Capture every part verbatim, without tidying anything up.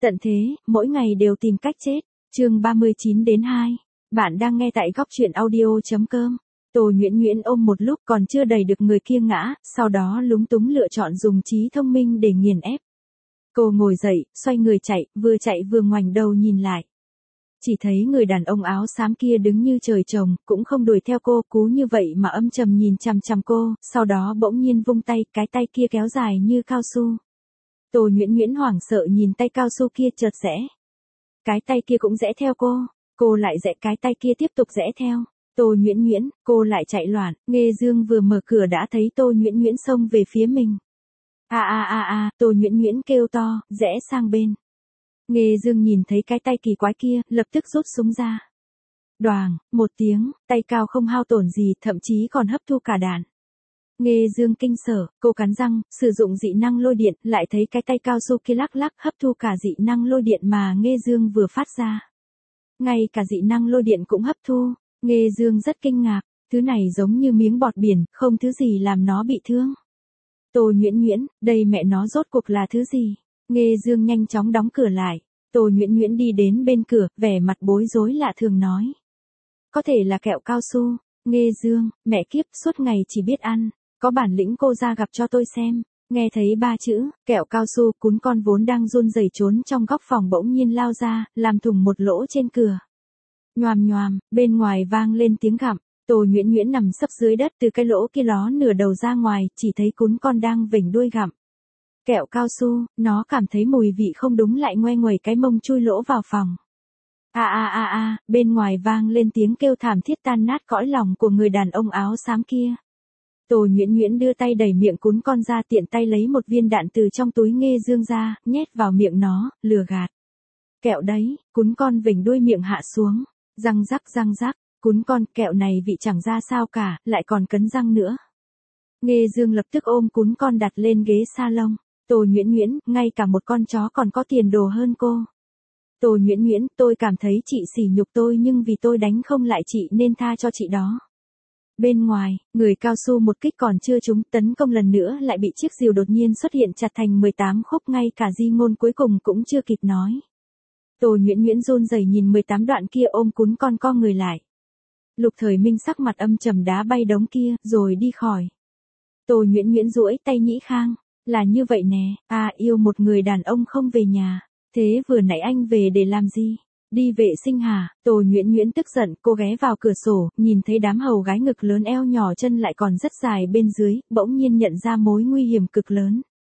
Tận thế, mỗi ngày đều tìm cách chết. Chương ba mươi chín đến hai. Bạn đang nghe tại góc truyện audio chấm com. Tô Nhuyễn Nhuyễn ôm một lúc còn chưa đẩy được người kia ngã, sau đó lúng túng lựa chọn dùng trí thông minh để nghiền ép. Cô ngồi dậy, xoay người chạy, vừa chạy vừa ngoảnh đầu nhìn lại. Chỉ thấy người đàn ông áo xám kia đứng như trời trồng, cũng không đuổi theo cô, cú như vậy mà âm trầm nhìn chằm chằm cô, sau đó bỗng nhiên vung tay, cái tay kia kéo dài như cao su. Tô Nhuyễn Nhuyễn hoảng sợ nhìn tay cao su kia chợt rẽ. Cái tay kia cũng rẽ theo cô, cô lại rẽ, cái tay kia tiếp tục rẽ theo. Tô Nhuyễn Nhuyễn, cô lại chạy loạn, Nghê Dương vừa mở cửa đã thấy Tô Nhuyễn Nhuyễn xông về phía mình. A a a a, Tô Nhuyễn Nhuyễn kêu to, rẽ sang bên. Nghê Dương nhìn thấy cái tay kỳ quái kia, lập tức rút súng ra. Đoàng, một tiếng, tay cao không hao tổn gì, thậm chí còn hấp thu cả đạn. Nghê Dương kinh sở, cô cắn răng, sử dụng dị năng lôi điện, lại thấy cái tay cao su kia lắc lắc hấp thu cả dị năng lôi điện mà Nghê Dương vừa phát ra. Ngay cả dị năng lôi điện cũng hấp thu, Nghê Dương rất kinh ngạc, thứ này giống như miếng bọt biển, không thứ gì làm nó bị thương. Tô Nhuyễn Nhuyễn, đây mẹ nó rốt cuộc là thứ gì? Nghê Dương nhanh chóng đóng cửa lại, Tô Nhuyễn Nhuyễn đi đến bên cửa, vẻ mặt bối rối lạ thường nói. Có thể là kẹo cao su. Nghê Dương, mẹ kiếp, suốt ngày chỉ biết ăn. Có bản lĩnh cô ra gặp cho tôi xem. Nghe thấy ba chữ, kẹo cao su, cún con vốn đang run rẩy trốn trong góc phòng bỗng nhiên lao ra, làm thủng một lỗ trên cửa. Nhoàm nhoàm, bên ngoài vang lên tiếng gặm. Tô Nhuyễn Nhuyễn nằm sấp dưới đất, từ cái lỗ kia ló nửa đầu ra ngoài, chỉ thấy cún con đang vểnh đuôi gặm kẹo cao su, nó cảm thấy mùi vị không đúng lại ngoe nguẩy cái mông chui lỗ vào phòng. A a a a, bên ngoài vang lên tiếng kêu thảm thiết tan nát cõi lòng của người đàn ông áo xám kia. Tô Nhuyễn Nhuyễn đưa tay đẩy miệng cún con ra, tiện tay lấy một viên đạn từ trong túi Nghê Dương ra, nhét vào miệng nó, lừa gạt. Kẹo đấy, cún con vểnh đuôi miệng hạ xuống, răng rắc răng rắc, cún con, kẹo này vị chẳng ra sao cả, lại còn cấn răng nữa. Nghê Dương lập tức ôm cún con đặt lên ghế salon. Tô Nhuyễn Nhuyễn, ngay cả một con chó còn có tiền đồ hơn cô. Tô Nhuyễn Nhuyễn, tôi cảm thấy chị sỉ nhục tôi nhưng vì tôi đánh không lại chị nên tha cho chị đó. Bên ngoài, người cao su một kích còn chưa trúng, tấn công lần nữa lại bị chiếc rìu đột nhiên xuất hiện chặt thành mười tám khúc, ngay cả di ngôn cuối cùng cũng chưa kịp nói. Tô Nhuyễn Nhuyễn run rẩy nhìn mười tám đoạn kia ôm cún con co người lại. Lục Thời Minh sắc mặt âm trầm đá bay đống kia, rồi đi khỏi. Tô Nhuyễn Nhuyễn duỗi tay Nhĩ Khang. Là như vậy nè, à yêu một người đàn ông không về nhà, thế vừa nãy anh về để làm gì? Đi vệ sinh hả? Tô Nhuyễn Nhuyễn tức giận, cô ghé vào cửa sổ, nhìn thấy đám hầu gái ngực lớn eo nhỏ chân lại còn rất dài bên dưới, bỗng nhiên nhận ra mối nguy hiểm cực lớn.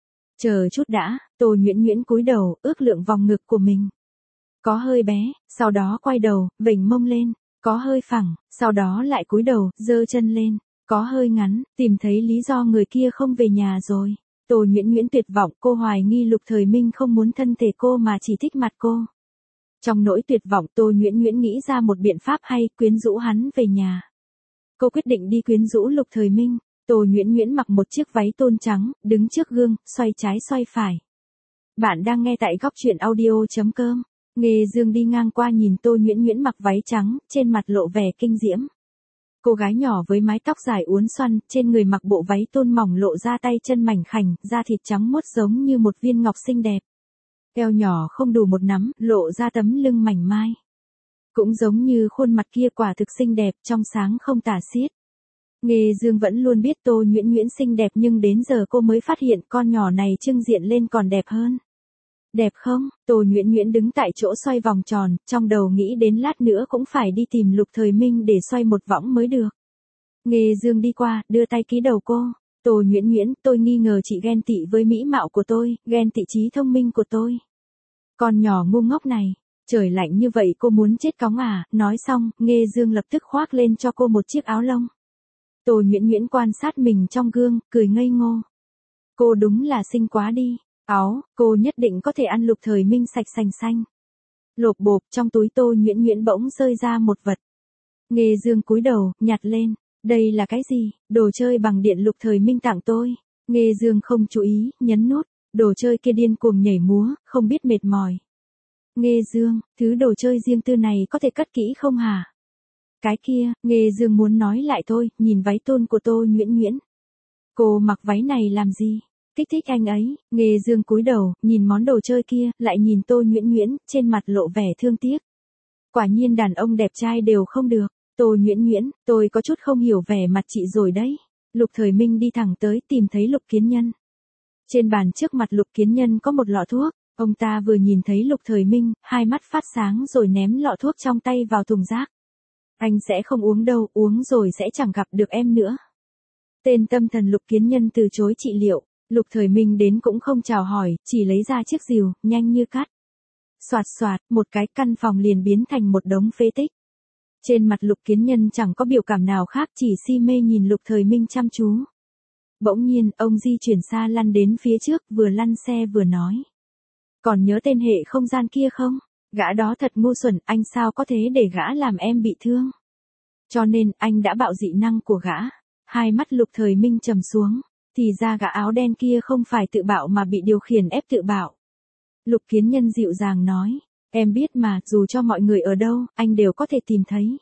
Chờ chút đã, Tô Nhuyễn Nhuyễn cúi đầu, ước lượng vòng ngực của mình. Có hơi bé, sau đó quay đầu, vểnh mông lên, có hơi phẳng, sau đó lại cúi đầu, giơ chân lên, có hơi ngắn, tìm thấy lý do người kia không về nhà rồi. Tô Nhuyễn Nhuyễn tuyệt vọng, cô hoài nghi Lục Thời Minh không muốn thân thể cô mà chỉ thích mặt cô. Trong nỗi tuyệt vọng, Tô Nhuyễn Nhuyễn nghĩ ra một biện pháp hay, quyến rũ hắn về nhà. Cô quyết định đi quyến rũ Lục Thời Minh. Tô Nhuyễn Nhuyễn mặc một chiếc váy tôn trắng, đứng trước gương, xoay trái xoay phải. Bạn đang nghe tại góc truyện audio chấm com. Nghê Dương đi ngang qua nhìn Tô Nhuyễn Nhuyễn mặc váy trắng, trên mặt lộ vẻ kinh diễm. Cô gái nhỏ với mái tóc dài uốn xoăn, trên người mặc bộ váy tôn mỏng lộ ra tay chân mảnh khảnh, da thịt trắng muốt giống như một viên ngọc xinh đẹp. Eo nhỏ không đủ một nắm, lộ ra tấm lưng mảnh mai. Cũng giống như khuôn mặt kia quả thực xinh đẹp, trong sáng không tả xiết. Nghê Dương vẫn luôn biết Tô Nhuyễn Nhuyễn xinh đẹp nhưng đến giờ cô mới phát hiện con nhỏ này trưng diện lên còn đẹp hơn. Đẹp không? Tô Nhuyễn Nhuyễn đứng tại chỗ xoay vòng tròn, trong đầu nghĩ đến lát nữa cũng phải đi tìm Lục Thời Minh để xoay một võng mới được. Nghê Dương đi qua, đưa tay ký đầu cô. Tô Nhuyễn Nhuyễn, tôi nghi ngờ chị ghen tị với mỹ mạo của tôi, ghen tị trí thông minh của tôi. Con nhỏ ngu ngốc này, trời lạnh như vậy cô muốn chết cóng à? Nói xong, Nghê Dương lập tức khoác lên cho cô một chiếc áo lông. Tô Nhuyễn Nhuyễn quan sát mình trong gương, cười ngây ngô. Cô đúng là xinh quá đi. Áo, cô nhất định có thể ăn Lục Thời Minh sạch sành xanh. Lộp bộp, trong túi Tô Nhuyễn Nhuyễn bỗng rơi ra một vật. Nghê Dương cúi đầu, nhặt lên. Đây là cái gì? Đồ chơi bằng điện Lục Thời Minh tặng tôi. Nghê Dương không chú ý, nhấn nút. Đồ chơi kia điên cuồng nhảy múa, không biết mệt mỏi. Nghê Dương, thứ đồ chơi riêng tư này có thể cất kỹ không hả? Cái kia, Nghê Dương muốn nói lại thôi, nhìn váy tôn của Tô Nhuyễn Nhuyễn. Cô mặc váy này làm gì? kích thích anh ấy. Nghê Dương cúi đầu, nhìn món đồ chơi kia, lại nhìn Tô Nhuyễn Nhuyễn, trên mặt lộ vẻ thương tiếc. Quả nhiên đàn ông đẹp trai đều không được. Tô Nhuyễn Nhuyễn, tôi có chút không hiểu vẻ mặt chị rồi đấy. Lục Thời Minh đi thẳng tới tìm thấy Lục Kiến Nhân. Trên bàn trước mặt Lục Kiến Nhân có một lọ thuốc. Ông ta vừa nhìn thấy Lục Thời Minh, hai mắt phát sáng rồi ném lọ thuốc trong tay vào thùng rác. Anh sẽ không uống đâu, uống rồi sẽ chẳng gặp được em nữa. Tên tâm thần Lục Kiến Nhân từ chối trị liệu. Lục Thời Minh đến cũng không chào hỏi, chỉ lấy ra chiếc rìu, nhanh như cắt. Soạt soạt, một cái căn phòng liền biến thành một đống phế tích. Trên mặt Lục Kiến Nhân chẳng có biểu cảm nào khác, chỉ si mê nhìn Lục Thời Minh chăm chú. Bỗng nhiên, ông di chuyển xa lăn đến phía trước, vừa lăn xe vừa nói. Còn nhớ tên hệ không gian kia không? Gã đó thật ngu xuẩn, anh sao có thế để gã làm em bị thương? Cho nên, anh đã bạo dị năng của gã. Hai mắt Lục Thời Minh trầm xuống. Thì ra gã áo đen kia không phải tự bạo mà bị điều khiển ép tự bạo. Lục Kiến Nhân dịu dàng nói. Em biết mà, dù cho mọi người ở đâu, anh đều có thể tìm thấy.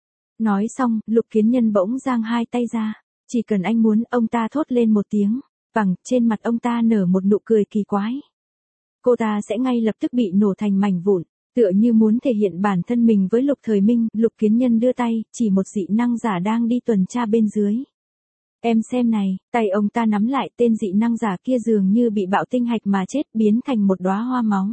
Nói xong, Lục Kiến Nhân bỗng giang hai tay ra. Chỉ cần anh muốn, ông ta thốt lên một tiếng. Vằng, trên mặt ông ta nở một nụ cười kỳ quái. Cô ta sẽ ngay lập tức bị nổ thành mảnh vụn. Tựa như muốn thể hiện bản thân mình với Lục Thời Minh, Lục Kiến Nhân đưa tay, chỉ một dị năng giả đang đi tuần tra bên dưới. Em xem này, tay ông ta nắm lại, tên dị năng giả kia dường như bị bạo tinh hạch mà chết, biến thành một đóa hoa máu.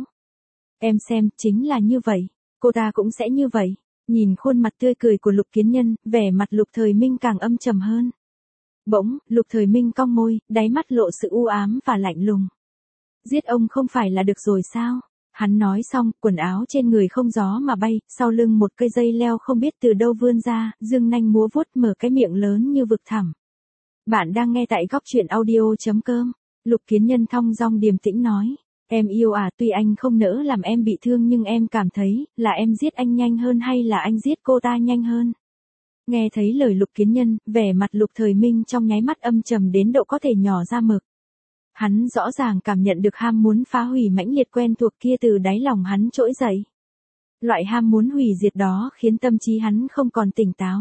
Em xem, chính là như vậy, cô ta cũng sẽ như vậy. Nhìn khuôn mặt tươi cười của Lục Kiến Nhân, vẻ mặt Lục Thời Minh càng âm trầm hơn. Bỗng, Lục Thời Minh cong môi, đáy mắt lộ sự u ám và lạnh lùng. Giết ông không phải là được rồi sao? Hắn nói xong, quần áo trên người không gió mà bay, sau lưng một cây dây leo không biết từ đâu vươn ra, dương nanh múa vuốt mở cái miệng lớn như vực thẳm. Bạn đang nghe tại góc truyện audio.com. Lục Kiến Nhân thong dong điềm tĩnh nói. Em yêu à, tuy anh không nỡ làm em bị thương nhưng em cảm thấy, là em giết anh nhanh hơn hay là anh giết cô ta nhanh hơn? Nghe thấy lời Lục Kiến Nhân, vẻ mặt Lục Thời Minh trong nháy mắt âm trầm đến độ có thể nhỏ ra mực. Hắn rõ ràng cảm nhận được ham muốn phá hủy mãnh liệt quen thuộc kia từ đáy lòng hắn trỗi dậy. Loại ham muốn hủy diệt đó khiến tâm trí hắn không còn tỉnh táo.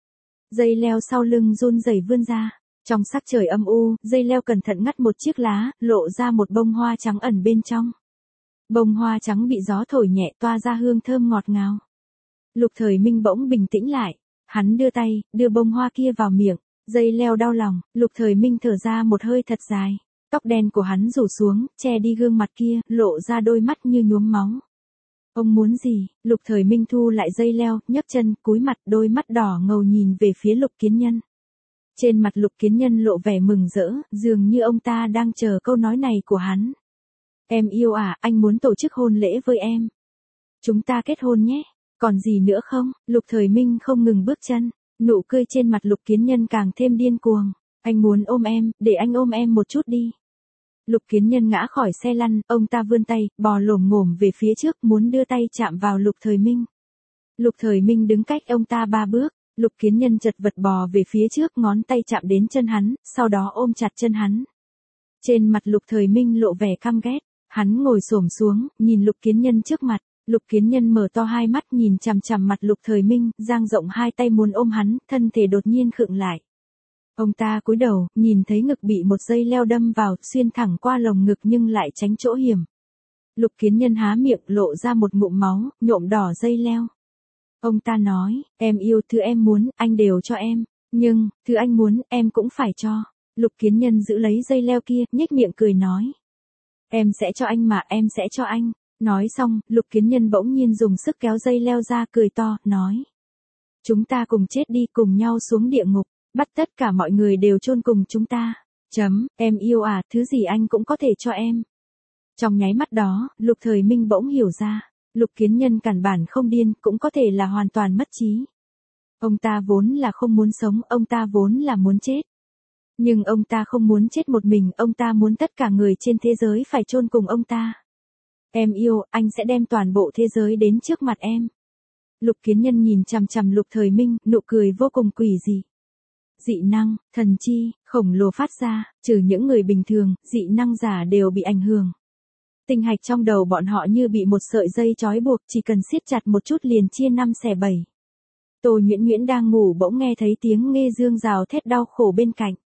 Dây leo sau lưng run rẩy vươn ra. Trong sắc trời âm u, dây leo cẩn thận ngắt một chiếc lá, lộ ra một bông hoa trắng ẩn bên trong. Bông hoa trắng bị gió thổi nhẹ toa ra hương thơm ngọt ngào. Lục Thời Minh bỗng bình tĩnh lại. Hắn đưa tay, đưa bông hoa kia vào miệng. Dây leo đau lòng, Lục Thời Minh thở ra một hơi thật dài. Tóc đen của hắn rủ xuống, che đi gương mặt kia, lộ ra đôi mắt như nhuốm máu. Ông muốn gì? Lục Thời Minh thu lại dây leo, nhấc chân, cúi mặt, đôi mắt đỏ ngầu nhìn về phía Lục Kiến Nhân. Trên mặt Lục Kiến Nhân lộ vẻ mừng rỡ, dường như ông ta đang chờ câu nói này của hắn. Em yêu à, anh muốn tổ chức hôn lễ với em. Chúng ta kết hôn nhé. Còn gì nữa không? Lục Thời Minh không ngừng bước chân. Nụ cười trên mặt Lục Kiến Nhân càng thêm điên cuồng. Anh muốn ôm em, để anh ôm em một chút đi. Lục Kiến Nhân ngã khỏi xe lăn, ông ta vươn tay, bò lồm ngổm về phía trước, muốn đưa tay chạm vào Lục Thời Minh. Lục Thời Minh đứng cách ông ta ba bước. Lục Kiến Nhân chật vật bò về phía trước, ngón tay chạm đến chân hắn, sau đó ôm chặt chân hắn. Trên mặt Lục Thời Minh lộ vẻ căm ghét, hắn ngồi xổm xuống, nhìn Lục Kiến Nhân trước mặt. Lục Kiến Nhân mở to hai mắt nhìn chằm chằm mặt Lục Thời Minh, dang rộng hai tay muốn ôm hắn, thân thể đột nhiên khựng lại. Ông ta cúi đầu, nhìn thấy ngực bị một dây leo đâm vào, xuyên thẳng qua lồng ngực nhưng lại tránh chỗ hiểm. Lục Kiến Nhân há miệng, lộ ra một ngụm máu, nhuộm đỏ dây leo. Ông ta nói, em yêu, thứ em muốn, anh đều cho em. Nhưng, thứ anh muốn, em cũng phải cho. Lục Kiến Nhân giữ lấy dây leo kia, nhếch miệng cười nói. Em sẽ cho anh mà, em sẽ cho anh. Nói xong, Lục Kiến Nhân bỗng nhiên dùng sức kéo dây leo ra, cười to, nói. Chúng ta cùng chết đi, cùng nhau xuống địa ngục, bắt tất cả mọi người đều chôn cùng chúng ta. Chấm, em yêu à, thứ gì anh cũng có thể cho em. Trong nháy mắt đó, Lục Thời Minh bỗng hiểu ra. Lục Kiến Nhân căn bản không điên, cũng có thể là hoàn toàn mất trí. Ông ta vốn là không muốn sống, ông ta vốn là muốn chết. Nhưng ông ta không muốn chết một mình, ông ta muốn tất cả người trên thế giới phải chôn cùng ông ta. Em yêu, anh sẽ đem toàn bộ thế giới đến trước mặt em. Lục Kiến Nhân nhìn chằm chằm Lục Thời Minh, nụ cười vô cùng quỷ dị. Dị năng, thần chi, khổng lồ phát ra, trừ những người bình thường, dị năng giả đều bị ảnh hưởng. Tinh hạch trong đầu bọn họ như bị một sợi dây trói buộc, chỉ cần siết chặt một chút liền chia năm xẻ bảy. Tô Nhuyễn Nhuyễn đang ngủ bỗng nghe thấy tiếng Nghê Dương rào thét đau khổ bên cạnh.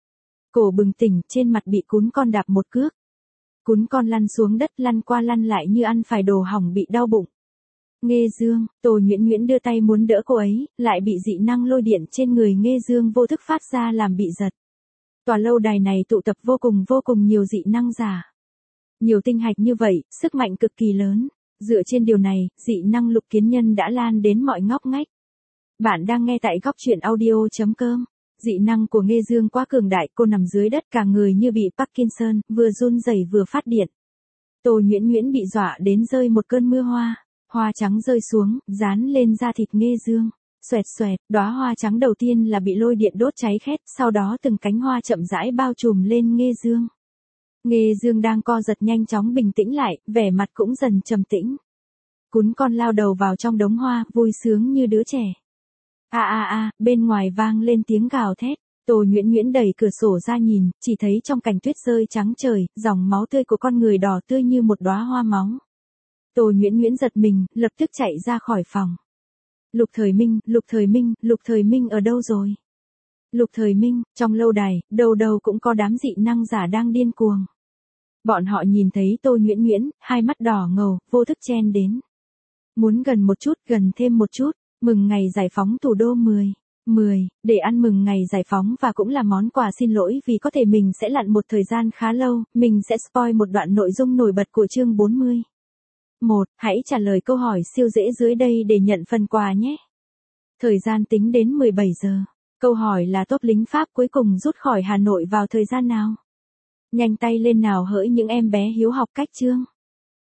Cổ bừng tỉnh, trên mặt bị cún con đạp một cước. Cún con lăn xuống đất, lăn qua lăn lại như ăn phải đồ hỏng bị đau bụng. Nghê Dương, Tô Nhuyễn Nhuyễn đưa tay muốn đỡ cô ấy, lại bị dị năng lôi điện trên người Nghê Dương vô thức phát ra làm bị giật. Tòa lâu đài này tụ tập vô cùng vô cùng nhiều dị năng giả. Nhiều tinh hạch như vậy, sức mạnh cực kỳ lớn. Dựa trên điều này, dị năng Lục Kiến Nhân đã lan đến mọi ngóc ngách. Bạn đang nghe tại góc truyện audio.com. Dị năng của Nghê Dương quá cường đại, cô nằm dưới đất cả người như bị Parkinson, vừa run rẩy vừa phát điện. Tô Nhuyễn Nhuyễn bị dọa đến rơi một cơn mưa hoa. Hoa trắng rơi xuống, dán lên da thịt Nghê Dương. Xoẹt xoẹt, đóa hoa trắng đầu tiên là bị lôi điện đốt cháy khét, sau đó từng cánh hoa chậm rãi bao trùm lên Nghê Dương. Nghê Dương đang co giật nhanh chóng bình tĩnh lại, vẻ mặt cũng dần trầm tĩnh. Cún con lao đầu vào trong đống hoa, vui sướng như đứa trẻ. A a a, bên ngoài vang lên tiếng gào thét. Tô Nhuyễn Nhuyễn đẩy cửa sổ ra nhìn, chỉ thấy trong cảnh tuyết rơi trắng trời, dòng máu tươi của con người đỏ tươi như một đóa hoa máu. Tô Nhuyễn Nhuyễn giật mình, lập tức chạy ra khỏi phòng. Lục Thời Minh, Lục Thời Minh, Lục Thời Minh ở đâu rồi? Lục Thời Minh, trong lâu đài, đầu đầu cũng có đám dị năng giả đang điên cuồng. Bọn họ nhìn thấy Tô Nhuyễn Nhuyễn, hai mắt đỏ ngầu, vô thức chen đến. Muốn gần một chút, gần thêm một chút, mừng ngày giải phóng thủ đô mười. mười, để ăn mừng ngày giải phóng và cũng là món quà xin lỗi vì có thể mình sẽ lặn một thời gian khá lâu, mình sẽ spoil một đoạn nội dung nổi bật của chương bốn mươi. một. Hãy trả lời câu hỏi siêu dễ dưới đây để nhận phần quà nhé. Thời gian tính đến mười bảy giờ. Câu hỏi là top lính Pháp cuối cùng rút khỏi Hà Nội vào thời gian nào? Nhanh tay lên nào hỡi những em bé hiếu học cách chương.